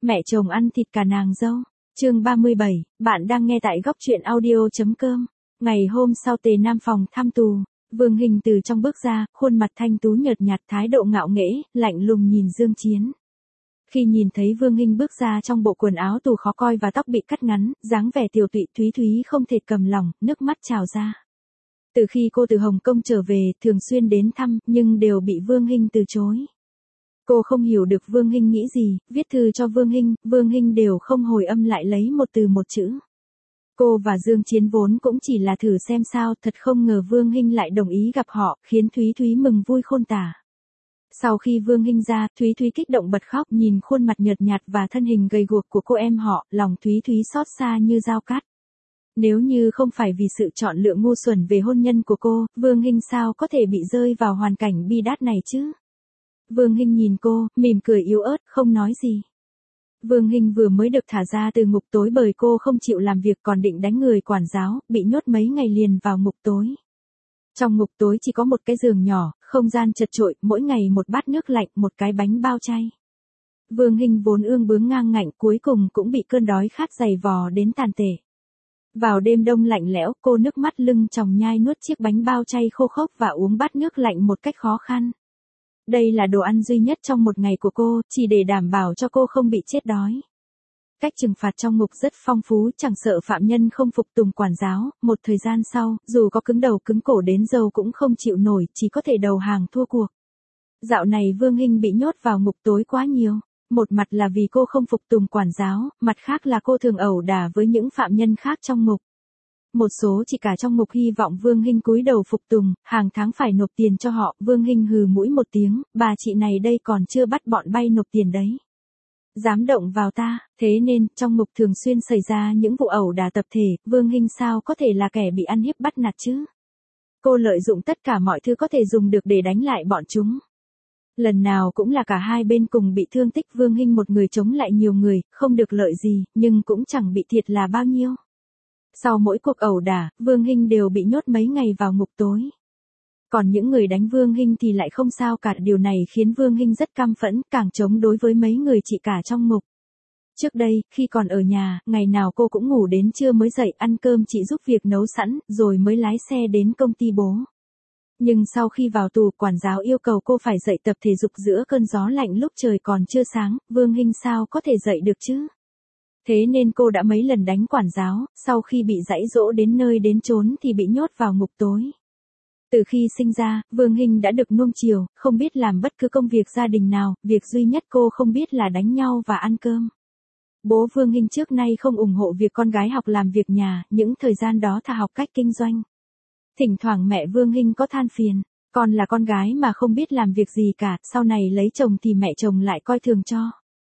Mẹ chồng ăn thịt cả nàng dâu. Chương 37, bạn đang nghe tại góc truyện audio.com. Ngày hôm sau Tề Nam phòng thăm tù, Vương Hinh từ trong bước ra, khuôn mặt thanh tú nhợt nhạt, thái độ ngạo nghễ, lạnh lùng nhìn Dương Chiến. Khi nhìn thấy Vương Hinh bước ra trong bộ quần áo tù khó coi và tóc bị cắt ngắn, dáng vẻ tiều tụy, Thúy Thúy không thể cầm lòng, nước mắt trào ra. Từ khi cô từ Hồng Kông trở về, thường xuyên đến thăm, nhưng đều bị Vương Hinh từ chối. Cô không hiểu được Vương Hinh nghĩ gì, viết thư cho Vương Hinh đều không hồi âm lại lấy một từ một chữ. Cô và Dương Chiến vốn cũng chỉ là thử xem sao, thật không ngờ Vương Hinh lại đồng ý gặp họ, khiến Thúy Thúy mừng vui khôn tả. Sau khi Vương Hinh ra, Thúy Thúy kích động bật khóc, nhìn khuôn mặt nhợt nhạt và thân hình gầy guộc của cô em họ, lòng Thúy Thúy xót xa như dao cắt. Nếu như không phải vì sự chọn lựa ngu xuẩn về hôn nhân của cô, Vương Hinh sao có thể bị rơi vào hoàn cảnh bi đát này chứ? Vương Hinh nhìn cô, mỉm cười yếu ớt, không nói gì. Vương Hinh vừa mới được thả ra từ ngục tối bởi cô không chịu làm việc còn định đánh người quản giáo, bị nhốt mấy ngày liền vào ngục tối. Trong ngục tối chỉ có một cái giường nhỏ, không gian chật chội, mỗi ngày một bát nước lạnh, một cái bánh bao chay. Vương Hinh vốn ương bướng ngang ngạnh cuối cùng cũng bị cơn đói khát dày vò đến tàn tệ. Vào đêm đông lạnh lẽo, cô nước mắt lưng tròng nhai nuốt chiếc bánh bao chay khô khốc và uống bát nước lạnh một cách khó khăn. Đây là đồ ăn duy nhất trong một ngày của cô, chỉ để đảm bảo cho cô không bị chết đói. Cách trừng phạt trong ngục rất phong phú, chẳng sợ phạm nhân không phục tùng quản giáo, một thời gian sau, dù có cứng đầu cứng cổ đến dâu cũng không chịu nổi, chỉ có thể đầu hàng thua cuộc. Dạo này Vương Hinh bị nhốt vào ngục tối quá nhiều. Một mặt là vì cô không phục tùng quản giáo, mặt khác là cô thường ẩu đả với những phạm nhân khác trong ngục. Một số chị cả trong ngục hy vọng Vương Hinh cúi đầu phục tùng, hàng tháng phải nộp tiền cho họ. Vương Hinh hừ mũi một tiếng, bà chị này đây còn chưa bắt bọn bay nộp tiền đấy. Dám động vào ta, thế nên trong ngục thường xuyên xảy ra những vụ ẩu đả tập thể, Vương Hinh sao có thể là kẻ bị ăn hiếp bắt nạt chứ? Cô lợi dụng tất cả mọi thứ có thể dùng được để đánh lại bọn chúng. Lần nào cũng là cả hai bên cùng bị thương tích, Vương Hinh một người chống lại nhiều người, không được lợi gì, nhưng cũng chẳng bị thiệt là bao nhiêu. Sau mỗi cuộc ẩu đả, Vương Hinh đều bị nhốt mấy ngày vào ngục tối. Còn những người đánh Vương Hinh thì lại không sao cả, điều này khiến Vương Hinh rất căm phẫn, càng chống đối với mấy người chị cả trong ngục. Trước đây, khi còn ở nhà, ngày nào cô cũng ngủ đến trưa mới dậy, ăn cơm chị giúp việc nấu sẵn, rồi mới lái xe đến công ty bố. Nhưng sau khi vào tù, quản giáo yêu cầu cô phải dậy tập thể dục giữa cơn gió lạnh lúc trời còn chưa sáng, Vương Hinh sao có thể dậy được chứ? Thế nên cô đã mấy lần đánh quản giáo, sau khi bị giãy giỗ đến nơi đến chốn thì bị nhốt vào ngục tối. Từ khi sinh ra, Vương Hinh đã được nuông chiều, không biết làm bất cứ công việc gia đình nào, việc duy nhất cô không biết là đánh nhau và ăn cơm. Bố Vương Hinh trước nay không ủng hộ việc con gái học làm việc nhà, những thời gian đó thà học cách kinh doanh. Thỉnh thoảng mẹ Vương Hinh có than phiền, con là con gái mà không biết làm việc gì cả, sau này lấy chồng thì mẹ chồng lại coi thường cho.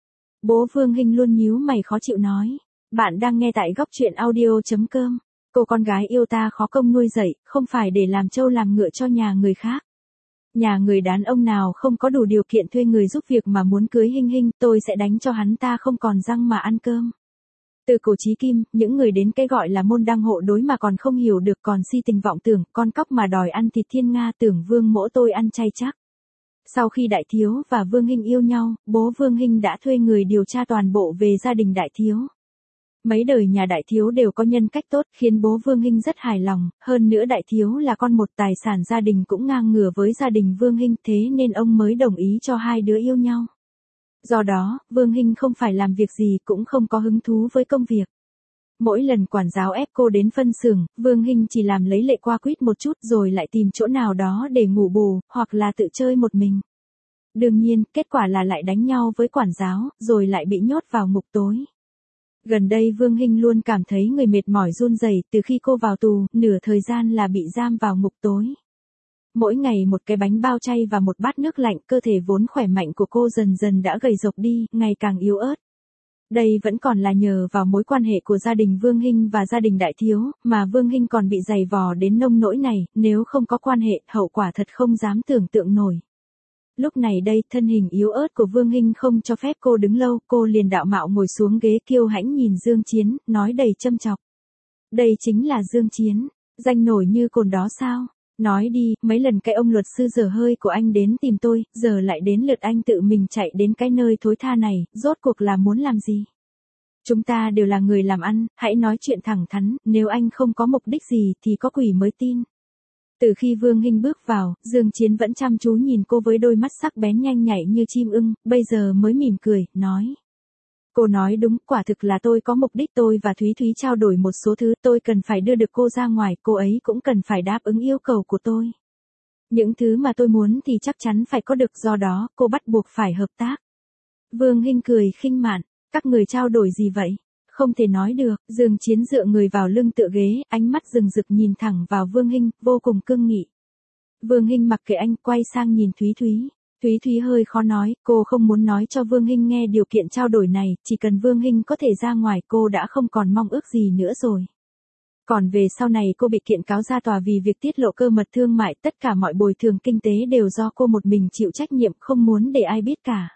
Bố Vương Hinh luôn nhíu mày khó chịu nói, bạn đang nghe tại góc truyện audio.com, cô con gái yêu ta khó công nuôi dạy, không phải để làm trâu làm ngựa cho nhà người khác. Nhà người đàn ông nào không có đủ điều kiện thuê người giúp việc mà muốn cưới Hinh Hinh, tôi sẽ đánh cho hắn ta không còn răng mà ăn cơm. Từ cổ chí kim, những người đến cái gọi là môn đăng hộ đối mà còn không hiểu được, còn si tình vọng tưởng, con cóc mà đòi ăn thịt thiên nga, tưởng Vương mỗ tôi ăn chay chắc. Sau khi Đại Thiếu và Vương Hinh yêu nhau, bố Vương Hinh đã thuê người điều tra toàn bộ về gia đình Đại Thiếu. Mấy đời nhà Đại Thiếu đều có nhân cách tốt, khiến bố Vương Hinh rất hài lòng, hơn nữa Đại Thiếu là con một, tài sản gia đình cũng ngang ngửa với gia đình Vương Hinh, thế nên ông mới đồng ý cho hai đứa yêu nhau. Do đó, Vương Hinh không phải làm việc gì, cũng không có hứng thú với công việc. Mỗi lần quản giáo ép cô đến phân xưởng, Vương Hinh chỉ làm lấy lệ qua quýt một chút rồi lại tìm chỗ nào đó để ngủ bù, hoặc là tự chơi một mình. Đương nhiên, kết quả là lại đánh nhau với quản giáo, rồi lại bị nhốt vào ngục tối. Gần đây Vương Hinh luôn cảm thấy người mệt mỏi run rẩy, từ khi cô vào tù, nửa thời gian là bị giam vào ngục tối. Mỗi ngày một cái bánh bao chay và một bát nước lạnh, cơ thể vốn khỏe mạnh của cô dần dần đã gầy rộc đi, ngày càng yếu ớt. Đây vẫn còn là nhờ vào mối quan hệ của gia đình Vương Hinh và gia đình Đại Thiếu, mà Vương Hinh còn bị dày vò đến nông nỗi này, nếu không có quan hệ, hậu quả thật không dám tưởng tượng nổi. Lúc này đây, thân hình yếu ớt của Vương Hinh không cho phép cô đứng lâu, cô liền đạo mạo ngồi xuống ghế kiêu hãnh nhìn Dương Chiến, nói đầy châm chọc. Đây chính là Dương Chiến, danh nổi như cồn đó sao? Nói đi, mấy lần cái ông luật sư dở hơi của anh đến tìm tôi, giờ lại đến lượt anh tự mình chạy đến cái nơi thối tha này, rốt cuộc là muốn làm gì? Chúng ta đều là người làm ăn, hãy nói chuyện thẳng thắn, nếu anh không có mục đích gì thì có quỷ mới tin. Từ khi Vương Hinh bước vào, Dương Chiến vẫn chăm chú nhìn cô với đôi mắt sắc bén nhanh nhạy như chim ưng, bây giờ mới mỉm cười, nói. Cô nói đúng, quả thực là tôi có mục đích, tôi và Thúy Thúy trao đổi một số thứ, tôi cần phải đưa được cô ra ngoài, cô ấy cũng cần phải đáp ứng yêu cầu của tôi. Những thứ mà tôi muốn thì chắc chắn phải có được, do đó, cô bắt buộc phải hợp tác. Vương Hinh cười khinh mạn, các người trao đổi gì vậy? Không thể nói được, Dương Chiến dựa người vào lưng tựa ghế, ánh mắt rừng rực nhìn thẳng vào Vương Hinh, vô cùng cương nghị. Vương Hinh mặc kệ anh, quay sang nhìn Thúy Thúy. Thúy Thúy hơi khó nói, cô không muốn nói cho Vương Hinh nghe điều kiện trao đổi này, chỉ cần Vương Hinh có thể ra ngoài cô đã không còn mong ước gì nữa rồi. Còn về sau này cô bị kiện cáo ra tòa vì việc tiết lộ cơ mật thương mại, tất cả mọi bồi thường kinh tế đều do cô một mình chịu trách nhiệm, không muốn để ai biết cả.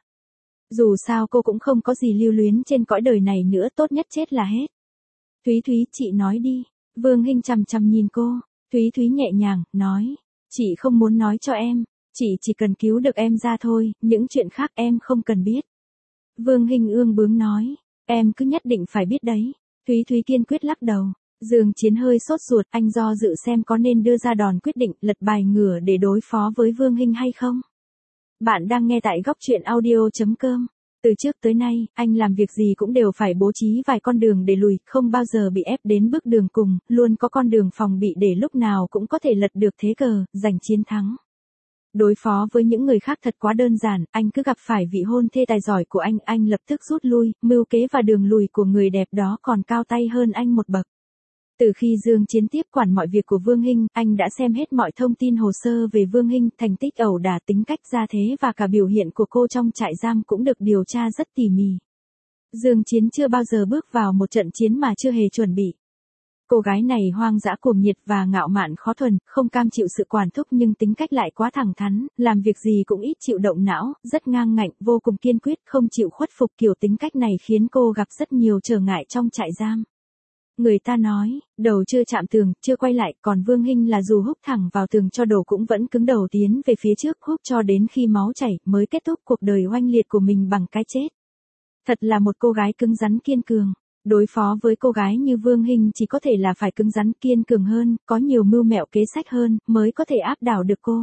Dù sao cô cũng không có gì lưu luyến trên cõi đời này nữa, tốt nhất chết là hết. Thúy Thúy, chị nói đi. Vương Hinh chằm chằm nhìn cô. Thúy Thúy nhẹ nhàng, nói. Chị không muốn nói cho em. Chị chỉ cần cứu được em ra thôi, những chuyện khác em không cần biết. Vương Hinh ương bướng nói. Em cứ nhất định phải biết đấy. Thúy Thúy kiên quyết lắc đầu. Dương Chiến hơi sốt ruột, anh do dự xem có nên đưa ra đòn quyết định, lật bài ngửa để đối phó với Vương Hinh hay không. Bạn đang nghe tại góc truyện audio.com. Từ trước tới nay, anh làm việc gì cũng đều phải bố trí vài con đường để lùi, không bao giờ bị ép đến bước đường cùng, luôn có con đường phòng bị để lúc nào cũng có thể lật được thế cờ, giành chiến thắng. Đối phó với những người khác thật quá đơn giản, anh cứ gặp phải vị hôn thê tài giỏi của anh lập tức rút lui, mưu kế và đường lùi của người đẹp đó còn cao tay hơn anh một bậc. Từ khi Dương Chiến tiếp quản mọi việc của Vương Hinh, anh đã xem hết mọi thông tin hồ sơ về Vương Hinh, thành tích ẩu đả, tính cách gia thế và cả biểu hiện của cô trong trại giam cũng được điều tra rất tỉ mỉ. Dương Chiến chưa bao giờ bước vào một trận chiến mà chưa hề chuẩn bị. Cô gái này hoang dã cuồng nhiệt và ngạo mạn khó thuần, không cam chịu sự quản thúc nhưng tính cách lại quá thẳng thắn, làm việc gì cũng ít chịu động não, rất ngang ngạnh, vô cùng kiên quyết, không chịu khuất phục. Kiểu tính cách này khiến cô gặp rất nhiều trở ngại trong trại giam. Người ta nói, đầu chưa chạm tường, chưa quay lại, còn Vương Hinh là dù húc thẳng vào tường cho đổ cũng vẫn cứng đầu tiến về phía trước, húc cho đến khi máu chảy, mới kết thúc cuộc đời oanh liệt của mình bằng cái chết. Thật là một cô gái cứng rắn kiên cường. Đối phó với cô gái như Vương Hinh chỉ có thể là phải cứng rắn kiên cường hơn, có nhiều mưu mẹo kế sách hơn, mới có thể áp đảo được cô.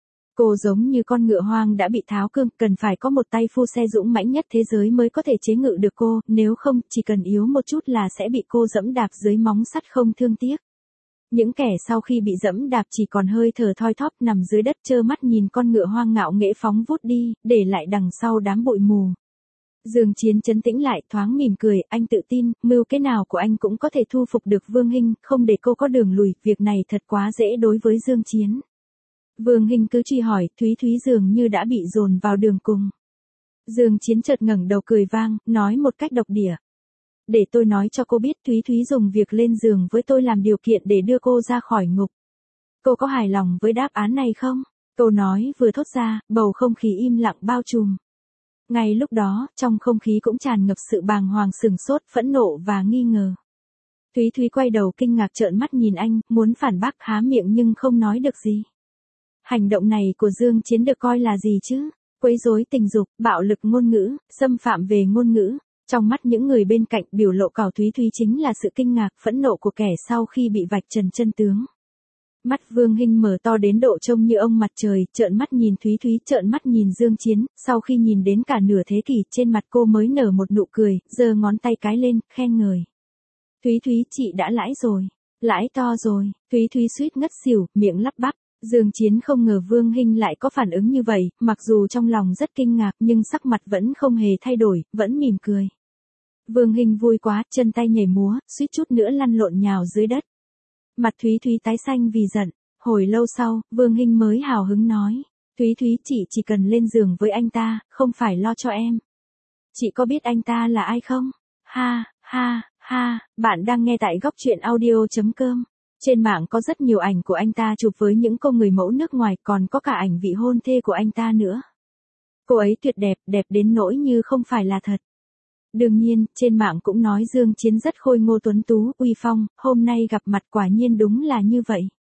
Cô giống như con ngựa hoang đã bị tháo cương, cần phải có một tay phu xe dũng mãnh nhất thế giới mới có thể chế ngự được cô, nếu không, chỉ cần yếu một chút là sẽ bị cô dẫm đạp dưới móng sắt không thương tiếc. Những kẻ sau khi bị dẫm đạp chỉ còn hơi thở thoi thóp nằm dưới đất trơ mắt nhìn con ngựa hoang ngạo nghễ phóng vút đi, để lại đằng sau đám bụi mù. Dương Chiến trấn tĩnh lại, thoáng mỉm cười, anh tự tin, mưu kế nào của anh cũng có thể thu phục được Vương Hinh, không để cô có đường lùi, việc này thật quá dễ đối với Dương Chiến. Vương Hinh cứ truy hỏi, Thúy Thúy dường như đã bị dồn vào đường cùng. Dương Chiến chợt ngẩng đầu cười vang, nói một cách độc địa. Để tôi nói cho cô biết, Thúy Thúy dùng việc lên giường với tôi làm điều kiện để đưa cô ra khỏi ngục. Cô có hài lòng với đáp án này không? Câu nói vừa thốt ra, bầu không khí im lặng bao trùm. Ngay lúc đó, trong không khí cũng tràn ngập sự bàng hoàng, sửng sốt, phẫn nộ và nghi ngờ. Thúy Thúy quay đầu kinh ngạc trợn mắt nhìn anh, muốn phản bác há miệng nhưng không nói được gì. Hành động này của Dương Chiến được coi là gì chứ? Quấy rối tình dục, bạo lực ngôn ngữ, xâm phạm về ngôn ngữ. Trong mắt những người bên cạnh, biểu lộ của Thúy Thúy chính là sự kinh ngạc, phẫn nộ của kẻ sau khi bị vạch trần chân tướng. Mắt Vương Hinh mở to đến độ trông như ông mặt trời, trợn mắt nhìn Thúy Thúy, trợn mắt nhìn Dương Chiến, sau khi nhìn đến cả nửa thế kỷ, trên mặt cô mới nở một nụ cười, giơ ngón tay cái lên, khen ngợi. Thúy Thúy, chị đã lãi rồi, lãi to rồi. Thúy Thúy suýt ngất xỉu, miệng lắp bắp. Dương Chiến không ngờ Vương Hinh lại có phản ứng như vậy, mặc dù trong lòng rất kinh ngạc nhưng sắc mặt vẫn không hề thay đổi, vẫn mỉm cười. Vương Hinh vui quá, chân tay nhảy múa, suýt chút nữa lăn lộn nhào dưới đất. Mặt Thúy Thúy tái xanh vì giận. Hồi lâu sau, Vương Hinh mới hào hứng nói. Thúy Thúy, chị chỉ cần lên giường với anh ta, không phải lo cho em. Chị có biết anh ta là ai không? Ha, ha, ha, bạn đang nghe tại góc truyện audio.com. Trên mạng có rất nhiều ảnh của anh ta chụp với những cô người mẫu nước ngoài, còn có cả ảnh vị hôn thê của anh ta nữa. Cô ấy tuyệt đẹp, đẹp đến nỗi như không phải là thật. Đương nhiên, trên mạng cũng nói Dương Chiến rất khôi ngô tuấn tú, uy phong, hôm nay gặp mặt quả nhiên đúng là như vậy.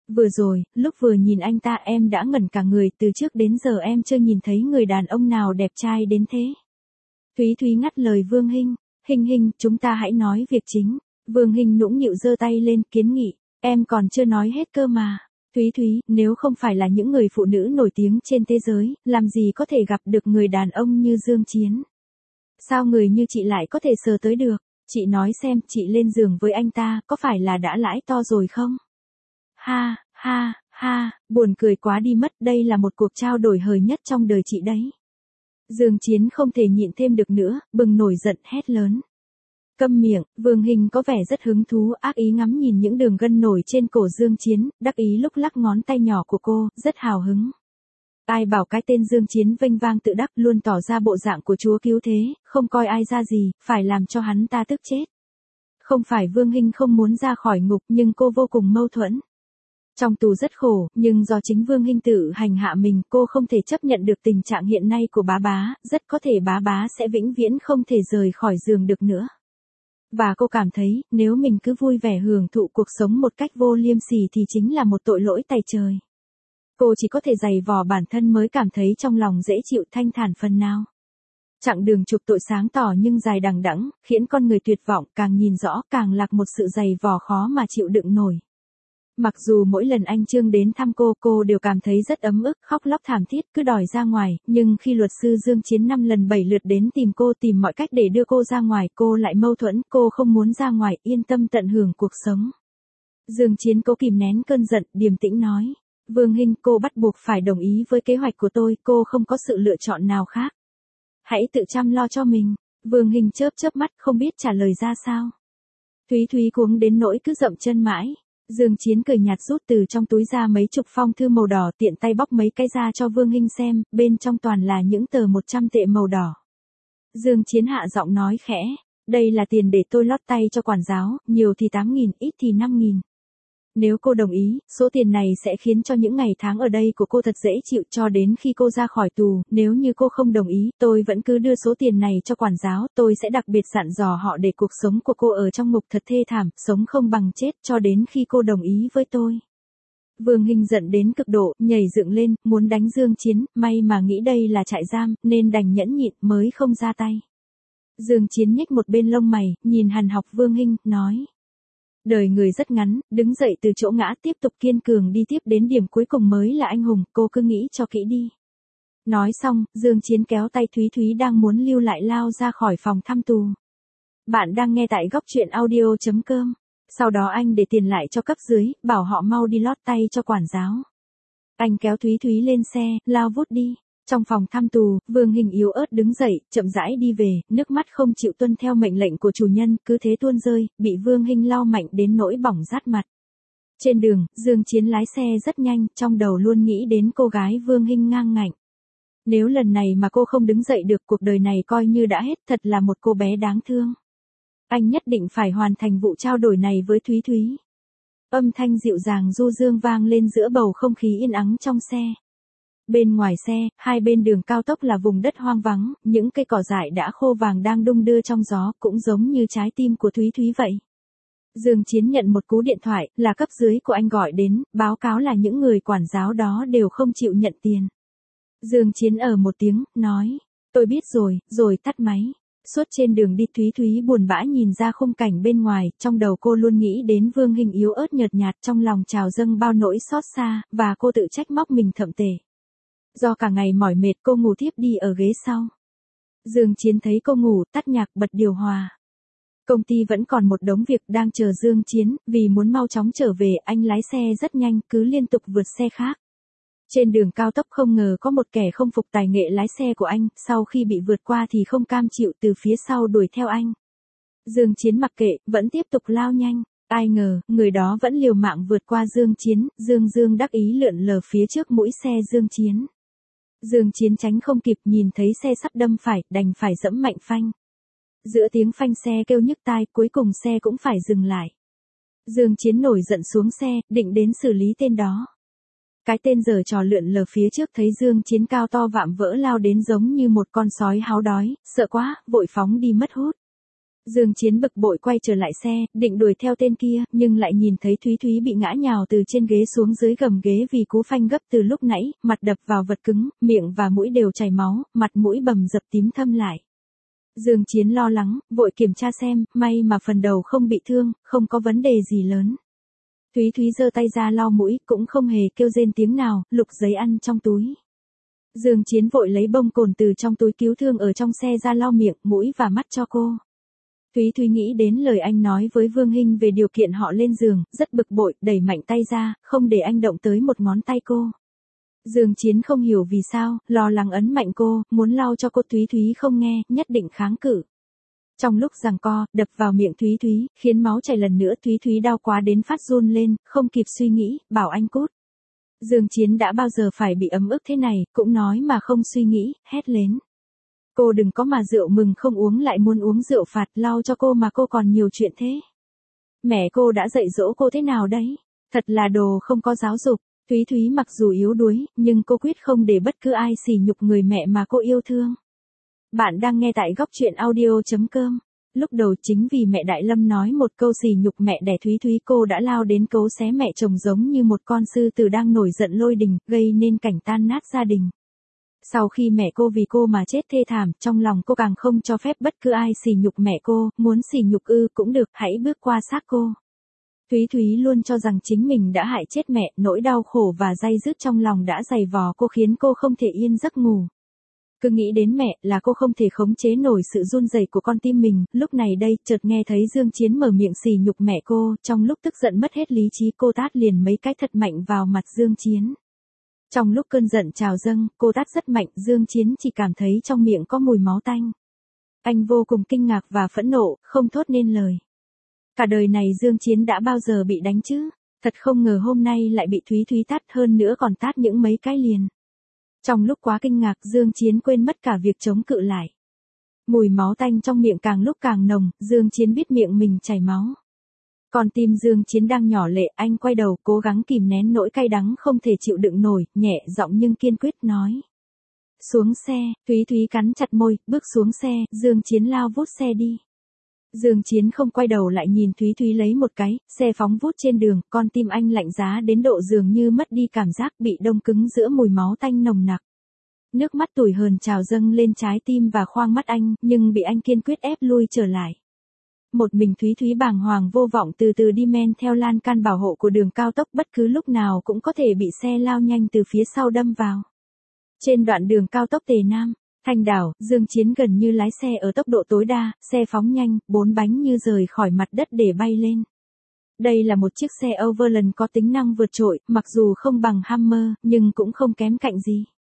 Vừa rồi, lúc vừa nhìn anh ta em đã ngẩn cả người, từ trước đến giờ em chưa nhìn thấy người đàn ông nào đẹp trai đến thế. Thúy Thúy ngắt lời Vương Hinh, Hinh, chúng ta hãy nói việc chính. Vương Hinh nũng nịu giơ tay lên kiến nghị, em còn chưa nói hết cơ mà. Thúy Thúy, nếu không phải là những người phụ nữ nổi tiếng trên thế giới, làm gì có thể gặp được người đàn ông như Dương Chiến. Sao người như chị lại có thể sờ tới được? Chị nói xem, chị lên giường với anh ta, có phải là đã lãi to rồi không? Ha, buồn cười quá đi mất, đây là một cuộc trao đổi hời nhất trong đời chị đấy. Dương Chiến không thể nhịn thêm được nữa, bừng nổi giận hét lớn. Câm miệng, Vương Hinh có vẻ rất hứng thú, ác ý ngắm nhìn những đường gân nổi trên cổ Dương Chiến, đắc ý lúc lắc ngón tay nhỏ của cô, rất hào hứng. Ai bảo cái tên Dương Chiến vênh vang tự đắc luôn tỏ ra bộ dạng của chúa cứu thế, không coi ai ra gì, phải làm cho hắn ta tức chết. Không phải Vương Hinh không muốn ra khỏi ngục nhưng cô vô cùng mâu thuẫn. Trong tù rất khổ, nhưng do chính Vương Hinh tự hành hạ mình, cô không thể chấp nhận được tình trạng hiện nay của bá, rất có thể bá sẽ vĩnh viễn không thể rời khỏi giường được nữa. Và cô cảm thấy, nếu mình cứ vui vẻ hưởng thụ cuộc sống một cách vô liêm sỉ thì chính là một tội lỗi tày trời. Cô chỉ có thể giày vò bản thân mới cảm thấy trong lòng dễ chịu thanh thản phần nào. Chặng đường chuộc tội sáng tỏ nhưng dài đằng đẵng, khiến con người tuyệt vọng, càng nhìn rõ càng lạc một sự giày vò khó mà chịu đựng nổi. Mặc dù mỗi lần anh Trương đến thăm cô đều cảm thấy rất ấm ức, khóc lóc thảm thiết, cứ đòi ra ngoài, nhưng khi luật sư Dương Chiến 5 lần 7 lượt đến tìm cô, tìm mọi cách để đưa cô ra ngoài, cô lại mâu thuẫn, cô không muốn ra ngoài, yên tâm tận hưởng cuộc sống. Dương Chiến cố kìm nén cơn giận, điềm tĩnh nói, Vương Hinh, cô bắt buộc phải đồng ý với kế hoạch của tôi, cô không có sự lựa chọn nào khác. Hãy tự chăm lo cho mình. Vương Hinh chớp mắt không biết trả lời ra sao. Thúy Thúy cuống đến nỗi cứ dậm chân mãi. Dương Chiến cười nhạt rút từ trong túi ra mấy chục phong thư màu đỏ, tiện tay bóc mấy cái ra cho Vương Hinh xem, bên trong toàn là những tờ 100 tệ màu đỏ. Dương Chiến hạ giọng nói khẽ, đây là tiền để tôi lót tay cho quản giáo, nhiều thì 8.000, ít thì 5.000. Nếu cô đồng ý, số tiền này sẽ khiến cho những ngày tháng ở đây của cô thật dễ chịu cho đến khi cô ra khỏi tù, nếu như cô không đồng ý, tôi vẫn cứ đưa số tiền này cho quản giáo, tôi sẽ đặc biệt dặn dò họ để cuộc sống của cô ở trong ngục thật thê thảm, sống không bằng chết cho đến khi cô đồng ý với tôi. Vương Hinh giận đến cực độ, nhảy dựng lên, muốn đánh Dương Chiến, may mà nghĩ đây là trại giam, nên đành nhẫn nhịn mới không ra tay. Dương Chiến nhếch một bên lông mày, nhìn hằn học Vương Hinh, nói. Đời người rất ngắn, đứng dậy từ chỗ ngã tiếp tục kiên cường đi tiếp đến điểm cuối cùng mới là anh hùng, cô cứ nghĩ cho kỹ đi. Nói xong, Dương Chiến kéo tay Thúy Thúy đang muốn lưu lại lao ra khỏi phòng thăm tù. Bạn đang nghe tại góc truyện audio.com. Sau đó anh để tiền lại cho cấp dưới, bảo họ mau đi lót tay cho quản giáo. Anh kéo Thúy Thúy lên xe, lao vút đi. Trong phòng thăm tù, Vương Hinh yếu ớt đứng dậy, chậm rãi đi về, nước mắt không chịu tuân theo mệnh lệnh của chủ nhân, cứ thế tuôn rơi, bị Vương Hinh lau mạnh đến nỗi bỏng rát mặt. Trên đường, Dương Chiến lái xe rất nhanh, trong đầu luôn nghĩ đến cô gái Vương Hinh ngang ngạnh. Nếu lần này mà cô không đứng dậy được, cuộc đời này coi như đã hết, thật là một cô bé đáng thương. Anh nhất định phải hoàn thành vụ trao đổi này với Thúy Thúy. Âm thanh dịu dàng du dương vang lên giữa bầu không khí yên ắng trong xe. Bên ngoài xe, hai bên đường cao tốc là vùng đất hoang vắng, những cây cỏ dại đã khô vàng đang đung đưa trong gió, cũng giống như trái tim của Thúy Thúy vậy. Dương Chiến nhận một cú điện thoại, là cấp dưới của anh gọi đến, báo cáo là những người quản giáo đó đều không chịu nhận tiền. Dương Chiến một tiếng, nói, tôi biết rồi tắt máy. Suốt trên đường đi Thúy Thúy buồn bã nhìn ra khung cảnh bên ngoài, trong đầu cô luôn nghĩ đến Vương Hinh yếu ớt nhợt nhạt, trong lòng trào dâng bao nỗi xót xa, và cô tự trách móc mình thậm tệ. Do cả ngày mỏi mệt cô ngủ thiếp đi ở ghế sau. Dương Chiến thấy cô ngủ, tắt nhạc bật điều hòa. Công ty vẫn còn một đống việc đang chờ Dương Chiến, vì muốn mau chóng trở về anh lái xe rất nhanh, cứ liên tục vượt xe khác. Trên đường cao tốc không ngờ có một kẻ không phục tài nghệ lái xe của anh, sau khi bị vượt qua thì không cam chịu từ phía sau đuổi theo anh. Dương Chiến mặc kệ, vẫn tiếp tục lao nhanh. Ai ngờ, người đó vẫn liều mạng vượt qua Dương Chiến, Dương đắc ý lượn lờ phía trước mũi xe Dương Chiến. Dương Chiến tránh không kịp, nhìn thấy xe sắp đâm phải, đành phải giẫm mạnh phanh. Giữa tiếng phanh xe kêu nhức tai, cuối cùng xe cũng phải dừng lại. Dương Chiến nổi giận xuống xe, định đến xử lý tên đó. Cái tên giở trò lượn lờ phía trước thấy Dương Chiến cao to vạm vỡ lao đến giống như một con sói háo đói, sợ quá, vội phóng đi mất hút. Dương Chiến bực bội quay trở lại xe, định đuổi theo tên kia, nhưng lại nhìn thấy Thúy Thúy bị ngã nhào từ trên ghế xuống dưới gầm ghế vì cú phanh gấp từ lúc nãy, mặt đập vào vật cứng, miệng và mũi đều chảy máu, mặt mũi bầm dập tím thâm lại. Dương Chiến lo lắng, vội kiểm tra xem, may mà phần đầu không bị thương, không có vấn đề gì lớn. Thúy Thúy giơ tay ra lau mũi, cũng không hề kêu rên tiếng nào, lục giấy ăn trong túi. Dương Chiến vội lấy bông cồn từ trong túi cứu thương ở trong xe ra lau miệng, mũi và mắt cho cô. Thúy Thúy nghĩ đến lời anh nói với Vương Hinh về điều kiện họ lên giường, rất bực bội, đẩy mạnh tay ra, không để anh động tới một ngón tay cô. Dương Chiến không hiểu vì sao, lo lắng ấn mạnh cô, muốn lau cho cô. Thúy Thúy không nghe, nhất định kháng cự. Trong lúc giằng co, đập vào miệng Thúy Thúy, khiến máu chảy lần nữa. Thúy Thúy đau quá đến phát run lên, không kịp suy nghĩ, bảo anh cút. Dương Chiến đã bao giờ phải bị ấm ức thế này, cũng nói mà không suy nghĩ, hét lên. Cô đừng có mà rượu mừng không uống lại muốn uống rượu phạt, lau cho cô mà cô còn nhiều chuyện thế. Mẹ cô đã dạy dỗ cô thế nào đấy? Thật là đồ không có giáo dục. Thúy Thúy mặc dù yếu đuối, nhưng cô quyết không để bất cứ ai sỉ nhục người mẹ mà cô yêu thương. Bạn đang nghe tại góc truyện audio.com. Lúc đầu chính vì mẹ Đại Lâm nói một câu sỉ nhục mẹ đẻ Thúy Thúy, cô đã lao đến cấu xé mẹ chồng giống như một con sư tử đang nổi giận lôi đình, gây nên cảnh tan nát gia đình. Sau khi mẹ cô vì cô mà chết thê thảm, trong lòng cô càng không cho phép bất cứ ai sỉ nhục mẹ cô, muốn sỉ nhục cũng được, hãy bước qua xác cô. Thúy Thúy luôn cho rằng chính mình đã hại chết mẹ, nỗi đau khổ và day dứt trong lòng đã dày vò cô, khiến cô không thể yên giấc ngủ. Cứ nghĩ đến mẹ là cô không thể khống chế nổi sự run rẩy của con tim mình. Lúc này đây, chợt nghe thấy Dương Chiến mở miệng sỉ nhục mẹ cô, trong lúc tức giận mất hết lý trí, cô tát liền mấy cái thật mạnh vào mặt Dương Chiến. Trong lúc cơn giận trào dâng, cô tát rất mạnh, Dương Chiến chỉ cảm thấy trong miệng có mùi máu tanh. Anh vô cùng kinh ngạc và phẫn nộ, không thốt nên lời. Cả đời này Dương Chiến đã bao giờ bị đánh chứ? Thật không ngờ hôm nay lại bị Thúy Thúy tát, hơn nữa còn tát những mấy cái liền. Trong lúc quá kinh ngạc, Dương Chiến quên mất cả việc chống cự lại. Mùi máu tanh trong miệng càng lúc càng nồng, Dương Chiến biết miệng mình chảy máu. Còn tim Dương Chiến đang nhỏ lệ, anh quay đầu cố gắng kìm nén nỗi cay đắng không thể chịu đựng nổi, nhẹ giọng nhưng kiên quyết nói. Xuống xe. Thúy Thúy cắn chặt môi, bước xuống xe, Dương Chiến lao vút xe đi. Dương Chiến không quay đầu lại nhìn Thúy Thúy lấy một cái, xe phóng vút trên đường, con tim anh lạnh giá đến độ dường như mất đi cảm giác, bị đông cứng giữa mùi máu tanh nồng nặc. Nước mắt tủi hờn trào dâng lên trái tim và khoang mắt anh, nhưng bị anh kiên quyết ép lui trở lại. Một mình Thúy Thúy bàng hoàng vô vọng từ từ đi men theo lan can bảo hộ của đường cao tốc, bất cứ lúc nào cũng có thể bị xe lao nhanh từ phía sau đâm vào. Trên đoạn đường cao tốc Tề Nam, Thanh Đảo, Dương Chiến gần như lái xe ở tốc độ tối đa, xe phóng nhanh, 4 bánh như rời khỏi mặt đất để bay lên. Đây là một chiếc xe Overland có tính năng vượt trội, mặc dù không bằng Hummer, nhưng cũng không kém cạnh gì.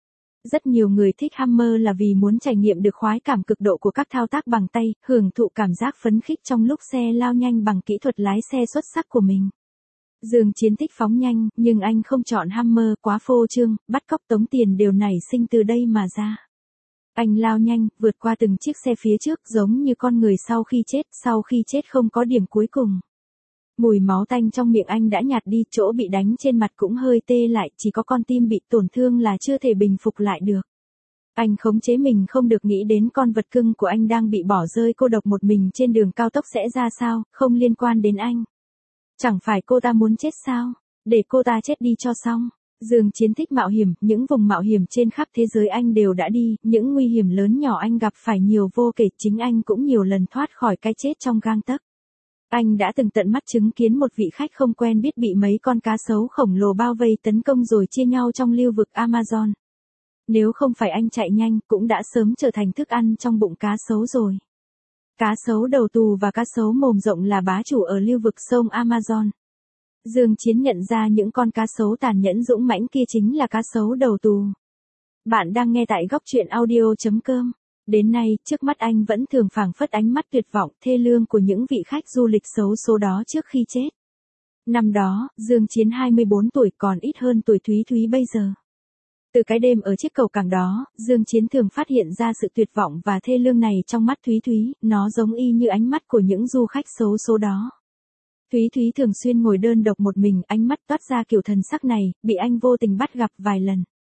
Rất nhiều người thích Hummer là vì muốn trải nghiệm được khoái cảm cực độ của các thao tác bằng tay, hưởng thụ cảm giác phấn khích trong lúc xe lao nhanh bằng kỹ thuật lái xe xuất sắc của mình. Dương Chiến thích phóng nhanh, nhưng anh không chọn Hummer, quá phô trương, bắt cóc tống tiền đều nảy sinh từ đây mà ra. Anh lao nhanh, vượt qua từng chiếc xe phía trước giống như con người sau khi chết không có điểm cuối cùng. Mùi máu tanh trong miệng anh đã nhạt đi, chỗ bị đánh trên mặt cũng hơi tê lại, chỉ có con tim bị tổn thương là chưa thể bình phục lại được. Anh khống chế mình không được nghĩ đến con vật cưng của anh đang bị bỏ rơi cô độc một mình trên đường cao tốc sẽ ra sao, không liên quan đến anh. Chẳng phải cô ta muốn chết sao? Để cô ta chết đi cho xong. Dương Chiến thích mạo hiểm, những vùng mạo hiểm trên khắp thế giới anh đều đã đi, những nguy hiểm lớn nhỏ anh gặp phải nhiều vô kể, chính anh cũng nhiều lần thoát khỏi cái chết trong gang tấc. Anh đã từng tận mắt chứng kiến một vị khách không quen biết bị mấy con cá sấu khổng lồ bao vây tấn công rồi chia nhau trong lưu vực Amazon. Nếu không phải anh chạy nhanh, cũng đã sớm trở thành thức ăn trong bụng cá sấu rồi. Cá sấu đầu tù và cá sấu mồm rộng là bá chủ ở lưu vực sông Amazon. Dương Chiến nhận ra những con cá sấu tàn nhẫn dũng mãnh kia chính là cá sấu đầu tù. Bạn đang nghe tại góc truyện audio.com. Đến nay, trước mắt anh vẫn thường phảng phất ánh mắt tuyệt vọng, thê lương của những vị khách du lịch xấu số đó trước khi chết. Năm đó, Dương Chiến 24 tuổi, còn ít hơn tuổi Thúy Thúy bây giờ. Từ cái đêm ở chiếc cầu cảng đó, Dương Chiến thường phát hiện ra sự tuyệt vọng và thê lương này trong mắt Thúy Thúy, nó giống y như ánh mắt của những du khách xấu số đó. Thúy Thúy thường xuyên ngồi đơn độc một mình, ánh mắt toát ra kiểu thần sắc này, bị anh vô tình bắt gặp vài lần.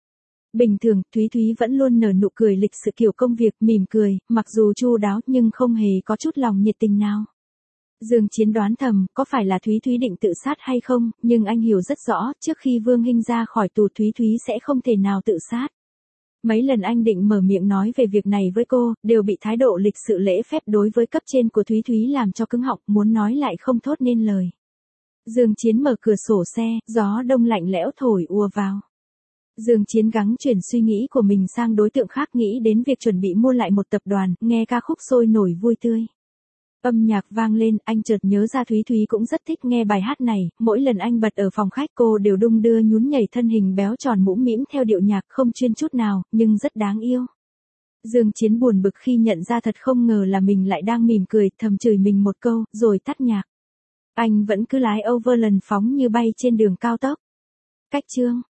Bình thường, Thúy Thúy vẫn luôn nở nụ cười lịch sự kiểu công việc, mỉm cười, mặc dù chu đáo nhưng không hề có chút lòng nhiệt tình nào. Dương Chiến đoán thầm, có phải là Thúy Thúy định tự sát hay không, nhưng anh hiểu rất rõ, trước khi Vương Hinh ra khỏi tù Thúy Thúy sẽ không thể nào tự sát. Mấy lần anh định mở miệng nói về việc này với cô, đều bị thái độ lịch sự lễ phép đối với cấp trên của Thúy Thúy làm cho cứng họng, muốn nói lại không thốt nên lời. Dương Chiến mở cửa sổ xe, gió đông lạnh lẽo thổi ùa vào. Dương Chiến gắng chuyển suy nghĩ của mình sang đối tượng khác, nghĩ đến việc chuẩn bị mua lại một tập đoàn, nghe ca khúc sôi nổi vui tươi. Âm nhạc vang lên, anh chợt nhớ ra Thúy Thúy cũng rất thích nghe bài hát này, mỗi lần anh bật ở phòng khách cô đều đung đưa nhún nhảy thân hình béo tròn mũm mĩm theo điệu nhạc không chuyên chút nào, nhưng rất đáng yêu. Dương Chiến buồn bực khi nhận ra thật không ngờ là mình lại đang mỉm cười, thầm chửi mình một câu, rồi tắt nhạc. Anh vẫn cứ lái Overland phóng như bay trên đường cao tốc. Cách chương